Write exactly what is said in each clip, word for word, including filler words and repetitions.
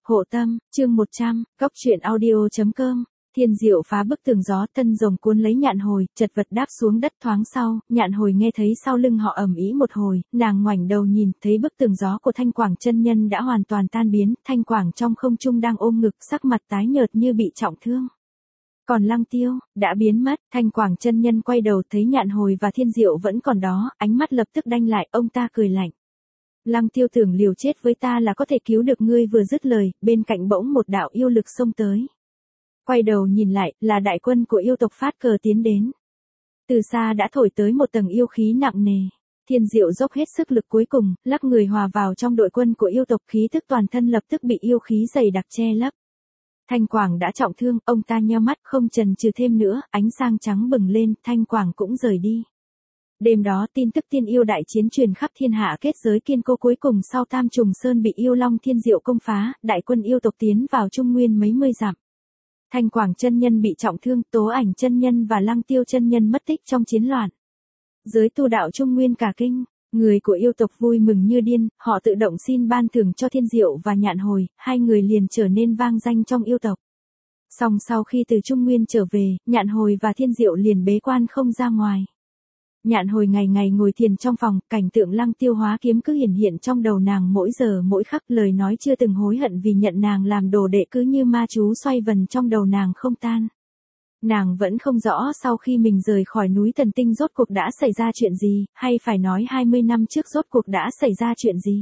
Hộ tâm, chương một trăm, góc truyện audio chấm com. Thiên Diệu phá bức tường gió, thân rồng cuốn lấy Nhạn Hồi, chật vật đáp xuống đất. Thoáng sau, Nhạn Hồi nghe thấy sau lưng họ ầm ĩ một hồi, nàng ngoảnh đầu nhìn, thấy bức tường gió của Thanh Quảng chân nhân đã hoàn toàn tan biến, Thanh Quảng trong không trung đang ôm ngực, sắc mặt tái nhợt như bị trọng thương. Còn Lăng Tiêu, đã biến mất. Thanh Quảng chân nhân quay đầu thấy Nhạn Hồi và Thiên Diệu vẫn còn đó, ánh mắt lập tức đanh lại, ông ta cười lạnh. Lăng Tiêu tưởng liều chết với ta là có thể cứu được ngươi. Vừa dứt lời, bên cạnh bỗng một đạo yêu lực xông tới. Quay đầu nhìn lại, là đại quân của yêu tộc phát cờ tiến đến. Từ xa đã thổi tới một tầng yêu khí nặng nề. Thiên Diệu dốc hết sức lực cuối cùng, lắc người hòa vào trong đội quân của yêu tộc, khí tức toàn thân lập tức bị yêu khí dày đặc che lấp. Thanh Quảng đã trọng thương, ông ta nheo mắt không chần chừ thêm nữa, ánh sáng trắng bừng lên, Thanh Quảng cũng rời đi. Đêm đó tin tức tiên yêu đại chiến truyền khắp thiên hạ, kết giới kiên cố cuối cùng sau Tam Trùng Sơn bị yêu long Thiên Diệu công phá, đại quân yêu tộc tiến vào Trung Nguyên mấy mươi dặm. Thanh Quảng chân nhân bị trọng thương, Tố Ảnh chân nhân và Lăng Tiêu chân nhân mất tích trong chiến loạn. Giới tu đạo Trung Nguyên cả kinh, người của yêu tộc vui mừng như điên, họ tự động xin ban thưởng cho Thiên Diệu và Nhạn Hồi, hai người liền trở nên vang danh trong yêu tộc. Song sau khi từ Trung Nguyên trở về, Nhạn Hồi và Thiên Diệu liền bế quan không ra ngoài. Nhạn Hồi ngày ngày ngồi thiền trong phòng, cảnh tượng Lăng Tiêu hóa kiếm cứ hiển hiện trong đầu nàng mỗi giờ mỗi khắc, lời nói chưa từng hối hận vì nhận nàng làm đồ đệ cứ như ma chú xoay vần trong đầu nàng không tan. Nàng vẫn không rõ sau khi mình rời khỏi núi Thần Tinh rốt cuộc đã xảy ra chuyện gì, hay phải nói hai mươi năm trước rốt cuộc đã xảy ra chuyện gì.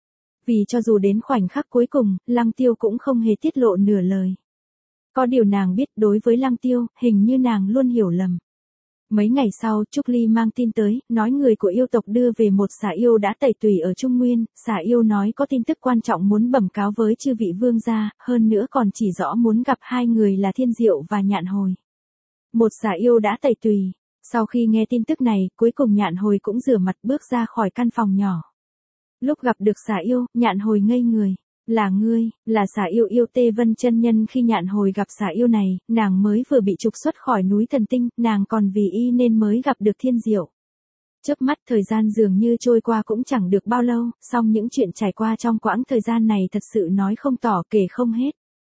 Vì cho dù đến khoảnh khắc cuối cùng, Lăng Tiêu cũng không hề tiết lộ nửa lời. Có điều nàng biết đối với Lăng Tiêu, hình như nàng luôn hiểu lầm. Mấy ngày sau, Trúc Ly mang tin tới, nói người của yêu tộc đưa về một xà yêu đã tẩy tùy ở Trung Nguyên, xà yêu nói có tin tức quan trọng muốn bẩm cáo với chư vị vương gia, hơn nữa còn chỉ rõ muốn gặp hai người là Thiên Diệu và Nhạn Hồi. Một xà yêu đã tẩy tùy. Sau khi nghe tin tức này, cuối cùng Nhạn Hồi cũng rửa mặt bước ra khỏi căn phòng nhỏ. Lúc gặp được xà yêu, Nhạn Hồi ngây người. Là ngươi, là xà yêu yêu Tê Vân chân nhân. Khi Nhạn Hồi gặp xà yêu này, nàng mới vừa bị trục xuất khỏi núi Thần Tinh, nàng còn vì y nên mới gặp được Thiên Diệu. Chớp mắt thời gian dường như trôi qua cũng chẳng được bao lâu, song những chuyện trải qua trong quãng thời gian này thật sự nói không tỏ kể không hết.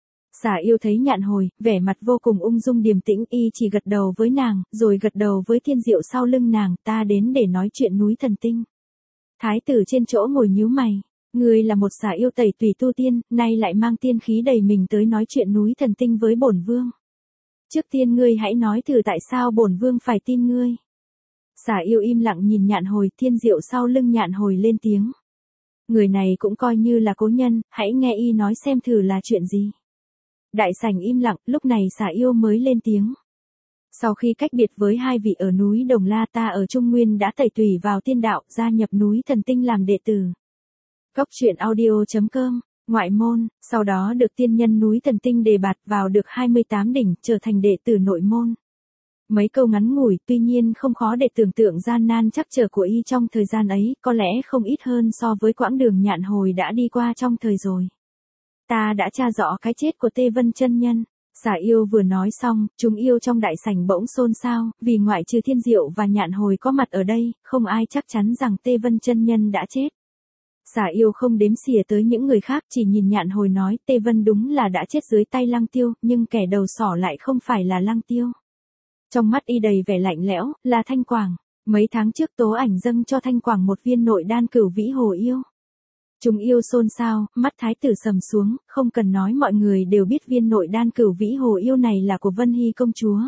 Xà yêu thấy Nhạn Hồi, vẻ mặt vô cùng ung dung điềm tĩnh, y chỉ gật đầu với nàng, rồi gật đầu với Thiên Diệu sau lưng nàng, ta đến để nói chuyện núi Thần Tinh. Thái tử trên chỗ ngồi nhíu mày. Ngươi là một xà yêu tẩy tùy tu tiên, nay lại mang tiên khí đầy mình tới nói chuyện núi Thần Tinh với bổn vương. Trước tiên ngươi hãy nói thử tại sao bổn vương phải tin ngươi. Xà yêu im lặng nhìn Nhạn Hồi, Thiên Diệu sau lưng Nhạn Hồi lên tiếng. Người này cũng coi như là cố nhân, hãy nghe y nói xem thử là chuyện gì. Đại sảnh im lặng, lúc này xà yêu mới lên tiếng. Sau khi cách biệt với hai vị ở núi Đồng La, ta ở Trung Nguyên đã tẩy tùy vào tiên đạo, gia nhập núi Thần Tinh làm đệ tử. Góc truyện audio chấm com, ngoại môn, sau đó được tiên nhân núi Thần Tinh đề bạt vào được hai mươi tám đỉnh, trở thành đệ tử nội môn. Mấy câu ngắn ngủi, tuy nhiên không khó để tưởng tượng gian nan trắc trở của y trong thời gian ấy, có lẽ không ít hơn so với quãng đường Nhạn Hồi đã đi qua trong thời rồi. Ta đã tra rõ cái chết của Tê Vân chân nhân. Xà yêu vừa nói xong, chúng yêu trong đại sảnh bỗng xôn xao, vì ngoại trừ Thiên Diệu và Nhạn Hồi có mặt ở đây, không ai chắc chắn rằng Tê Vân chân nhân đã chết. Xà yêu không đếm xỉa tới những người khác, chỉ nhìn Nhạn Hồi nói, Tê Vân đúng là đã chết dưới tay Lăng Tiêu, nhưng kẻ đầu sỏ lại không phải là Lăng Tiêu. Trong mắt y đầy vẻ lạnh lẽo, là Thanh Quảng. Mấy tháng trước Tố Ảnh dâng cho Thanh Quảng một viên nội đan cửu vĩ hồ yêu. Chúng yêu xôn xao, mắt thái tử sầm xuống, không cần nói mọi người đều biết viên nội đan cửu vĩ hồ yêu này là của Vân Hy công chúa.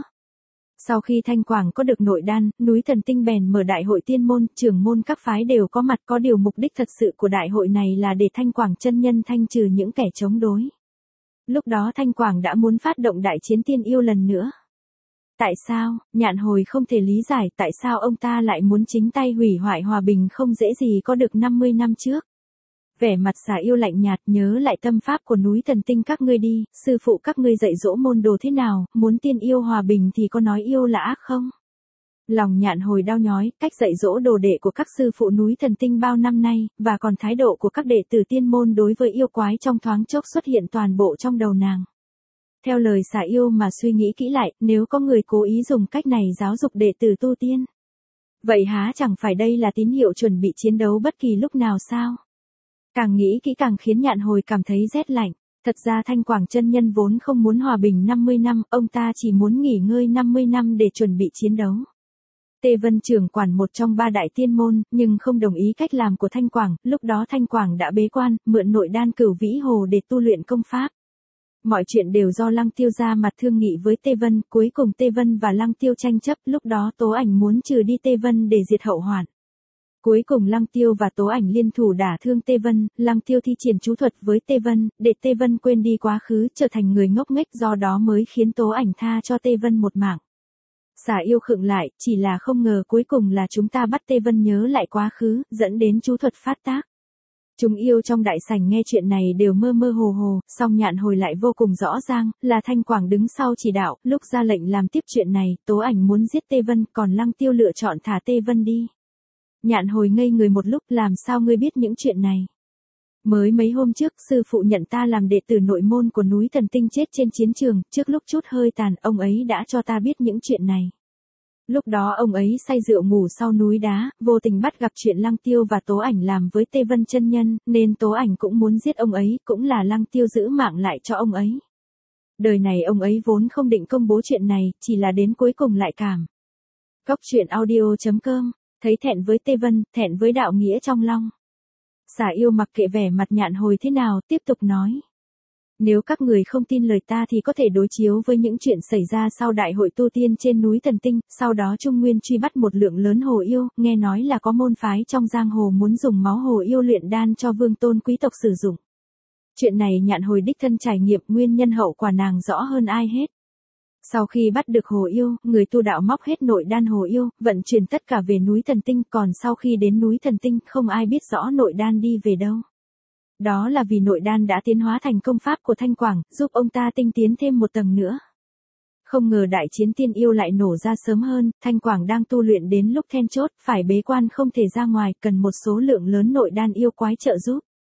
Sau khi Thanh Quảng có được nội đan, núi Thần Tinh bèn mở đại hội tiên môn, trưởng môn các phái đều có mặt, có điều mục đích thật sự của đại hội này là để Thanh Quảng chân nhân thanh trừ những kẻ chống đối. Lúc đó Thanh Quảng đã muốn phát động đại chiến tiên yêu lần nữa. Tại sao, Nhạn Hồi không thể lý giải tại sao ông ta lại muốn chính tay hủy hoại hòa bình không dễ gì có được năm mươi năm trước. Vẻ mặt xà yêu lạnh nhạt, nhớ lại tâm pháp của núi Thần Tinh các ngươi đi, sư phụ các ngươi dạy dỗ môn đồ thế nào, muốn tiên yêu hòa bình thì có nói yêu là ác không? Lòng Nhạn Hồi đau nhói, cách dạy dỗ đồ đệ của các sư phụ núi Thần Tinh bao năm nay, và còn thái độ của các đệ tử tiên môn đối với yêu quái trong thoáng chốc xuất hiện toàn bộ trong đầu nàng. Theo lời xà yêu mà suy nghĩ kỹ lại, nếu có người cố ý dùng cách này giáo dục đệ tử tu tiên, vậy há chẳng phải đây là tín hiệu chuẩn bị chiến đấu bất kỳ lúc nào sao? Càng nghĩ kỹ càng khiến Nhạn Hồi cảm thấy rét lạnh. Thật ra Thanh Quảng chân nhân vốn không muốn hòa bình năm mươi năm, ông ta chỉ muốn nghỉ ngơi năm mươi năm để chuẩn bị chiến đấu. Tê Vân trưởng quản một trong ba đại tiên môn, nhưng không đồng ý cách làm của Thanh Quảng, lúc đó Thanh Quảng đã bế quan, mượn nội đan Cửu Vĩ Hồ để tu luyện công pháp. Mọi chuyện đều do Lăng Tiêu ra mặt thương nghị với Tê Vân, cuối cùng Tê Vân và Lăng Tiêu tranh chấp, lúc đó Tố Ảnh muốn trừ đi Tê Vân để diệt hậu hoạn. Cuối cùng Lăng Tiêu và Tố Ảnh liên thủ đả thương Tê Vân, Lăng Tiêu thi triển chú thuật với Tê Vân, để Tê Vân quên đi quá khứ, trở thành người ngốc nghếch, do đó mới khiến Tố Ảnh tha cho Tê Vân một mạng. Xà yêu khựng lại, chỉ là không ngờ cuối cùng là chúng ta bắt Tê Vân nhớ lại quá khứ, dẫn đến chú thuật phát tác. Chúng yêu trong đại sảnh nghe chuyện này đều mơ mơ hồ hồ, song Nhạn Hồi lại vô cùng rõ ràng, là Thanh Quảng đứng sau chỉ đạo, lúc ra lệnh làm tiếp chuyện này, Tố Ảnh muốn giết Tê Vân, còn Lăng Tiêu lựa chọn thả Tê Vân đi. Nhạn Hồi ngây người một lúc, làm sao ngươi biết những chuyện này? Mới mấy hôm trước, sư phụ nhận ta làm đệ tử nội môn của núi Thần Tinh chết trên chiến trường, trước lúc chút hơi tàn, ông ấy đã cho ta biết những chuyện này. Lúc đó ông ấy say rượu ngủ sau núi đá, vô tình bắt gặp chuyện Lăng Tiêu và Tố Ảnh làm với Tê Vân chân nhân, nên Tố Ảnh cũng muốn giết ông ấy, cũng là Lăng Tiêu giữ mạng lại cho ông ấy. Đời này ông ấy vốn không định công bố chuyện này, chỉ là đến cuối cùng lại cảm. Cóc truyện audio chấm com, thấy thẹn với Tê Vân, thẹn với đạo nghĩa trong lòng. Xà yêu mặc kệ vẻ mặt Nhạn Hồi thế nào, tiếp tục nói. Nếu các người không tin lời ta thì có thể đối chiếu với những chuyện xảy ra sau đại hội tu tiên trên núi Thần Tinh, sau đó Trung Nguyên truy bắt một lượng lớn hồ yêu, nghe nói là có môn phái trong giang hồ muốn dùng máu hồ yêu luyện đan cho vương tôn quý tộc sử dụng. Chuyện này Nhạn Hồi đích thân trải nghiệm, nguyên nhân hậu quả nàng rõ hơn ai hết. Sau khi bắt được hồ yêu, người tu đạo móc hết nội đan hồ yêu, vận chuyển tất cả về núi Thần Tinh, còn sau khi đến núi Thần Tinh không ai biết rõ nội đan đi về đâu. Đó là vì nội đan đã tiến hóa thành công pháp của Thanh Quảng, giúp ông ta tinh tiến thêm một tầng nữa. Không ngờ đại chiến tiên yêu lại nổ ra sớm hơn, Thanh Quảng đang tu luyện đến lúc then chốt, phải bế quan không thể ra ngoài, cần một số lượng lớn nội đan yêu quái trợ giúp.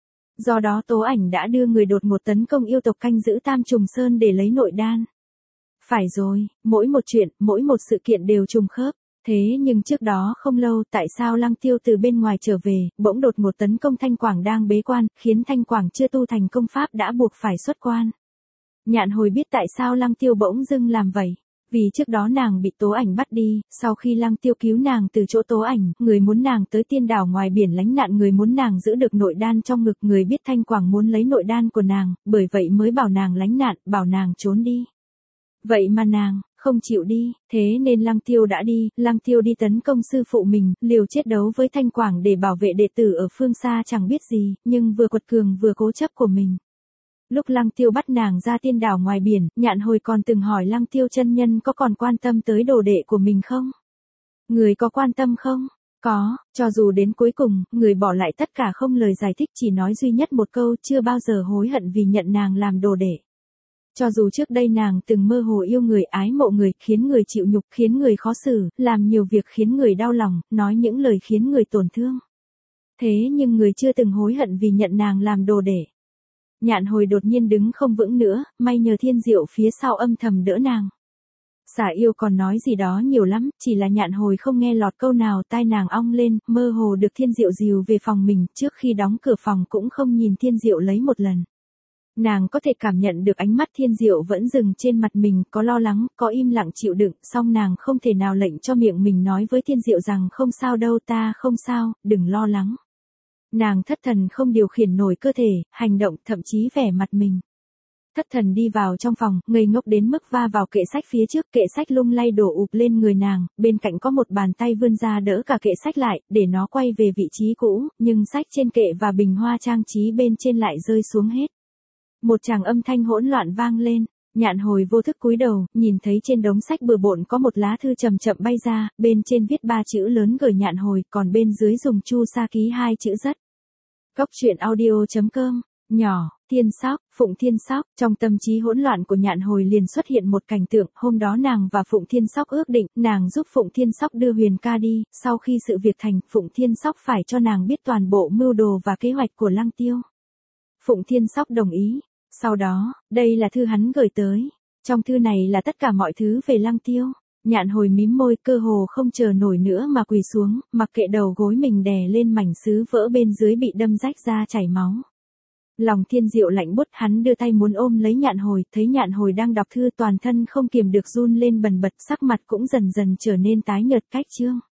Do đó Tố Ảnh đã đưa người đột ngột tấn công yêu tộc canh giữ Tam Trùng Sơn để lấy nội đan. Phải rồi, mỗi một chuyện, mỗi một sự kiện đều trùng khớp. Thế nhưng trước đó không lâu, tại sao Lăng Tiêu từ bên ngoài trở về, bỗng đột ngột tấn công Thanh Quảng đang bế quan, khiến Thanh Quảng chưa tu thành công pháp đã buộc phải xuất quan. Nhạn Hồi biết tại sao Lăng Tiêu bỗng dưng làm vậy. Vì trước đó nàng bị Tố Ảnh bắt đi, sau khi Lăng Tiêu cứu nàng từ chỗ Tố Ảnh, người muốn nàng tới tiên đảo ngoài biển lánh nạn, người muốn nàng giữ được nội đan trong ngực, người biết Thanh Quảng muốn lấy nội đan của nàng, bởi vậy mới bảo nàng lánh nạn, bảo nàng trốn đi. Vậy mà nàng không chịu đi, thế nên Lăng Tiêu đã đi, Lăng Tiêu đi tấn công sư phụ mình, liều chết đấu với Thanh Quảng để bảo vệ đệ tử ở phương xa chẳng biết gì, nhưng vừa quật cường vừa cố chấp của mình. Lúc Lăng Tiêu bắt nàng ra tiên đảo ngoài biển, Nhạn Hồi còn từng hỏi Lăng Tiêu chân nhân có còn quan tâm tới đồ đệ của mình không? Người có quan tâm không? Có, cho dù đến cuối cùng, người bỏ lại tất cả không lời giải thích, chỉ nói duy nhất một câu, chưa bao giờ hối hận vì nhận nàng làm đồ đệ. Cho dù trước đây nàng từng mơ hồ yêu người, ái mộ người, khiến người chịu nhục, khiến người khó xử, làm nhiều việc khiến người đau lòng, nói những lời khiến người tổn thương. Thế nhưng người chưa từng hối hận vì nhận nàng làm đồ đệ. Nhạn Hồi đột nhiên đứng không vững nữa, may nhờ Thiên Diệu phía sau âm thầm đỡ nàng. Xà yêu còn nói gì đó nhiều lắm, chỉ là Nhạn Hồi không nghe lọt câu nào, tai nàng ong lên, mơ hồ được Thiên Diệu dìu về phòng mình, trước khi đóng cửa phòng cũng không nhìn Thiên Diệu lấy một lần. Nàng có thể cảm nhận được ánh mắt Thiên Diệu vẫn dừng trên mặt mình, có lo lắng, có im lặng chịu đựng, song nàng không thể nào lệnh cho miệng mình nói với Thiên Diệu rằng không sao đâu, ta không sao, đừng lo lắng. Nàng thất thần không điều khiển nổi cơ thể, hành động, thậm chí vẻ mặt mình. Thất thần đi vào trong phòng, ngây ngốc đến mức va vào kệ sách phía trước, kệ sách lung lay đổ ụp lên người nàng, bên cạnh có một bàn tay vươn ra đỡ cả kệ sách lại, để nó quay về vị trí cũ, nhưng sách trên kệ và bình hoa trang trí bên trên lại rơi xuống hết. Một tràng âm thanh hỗn loạn vang lên, Nhạn Hồi vô thức cúi đầu, nhìn thấy trên đống sách bừa bộn có một lá thư chậm chậm bay ra, bên trên viết ba chữ lớn gửi Nhạn Hồi, còn bên dưới dùng chu sa ký hai chữ rất. Cóc truyện audio chấm com, nhỏ, Thiên Sóc, Phụng Thiên Sóc, trong tâm trí hỗn loạn của Nhạn Hồi liền xuất hiện một cảnh tượng, hôm đó nàng và Phụng Thiên Sóc ước định, nàng giúp Phụng Thiên Sóc đưa Huyền ca đi, sau khi sự việc thành, Phụng Thiên Sóc phải cho nàng biết toàn bộ mưu đồ và kế hoạch của Lăng Tiêu. Phụng Thiên Sóc đồng ý. Sau đó, đây là thư hắn gửi tới. Trong thư này là tất cả mọi thứ về Lăng Tiêu. Nhạn Hồi mím môi, cơ hồ không chờ nổi nữa mà quỳ xuống, mặc kệ đầu gối mình đè lên mảnh sứ vỡ bên dưới bị đâm rách ra chảy máu. Lòng Thiên Diệu lạnh buốt, hắn đưa tay muốn ôm lấy Nhạn Hồi, thấy Nhạn Hồi đang đọc thư toàn thân không kiềm được run lên bần bật, sắc mặt cũng dần dần trở nên tái nhợt cách trương.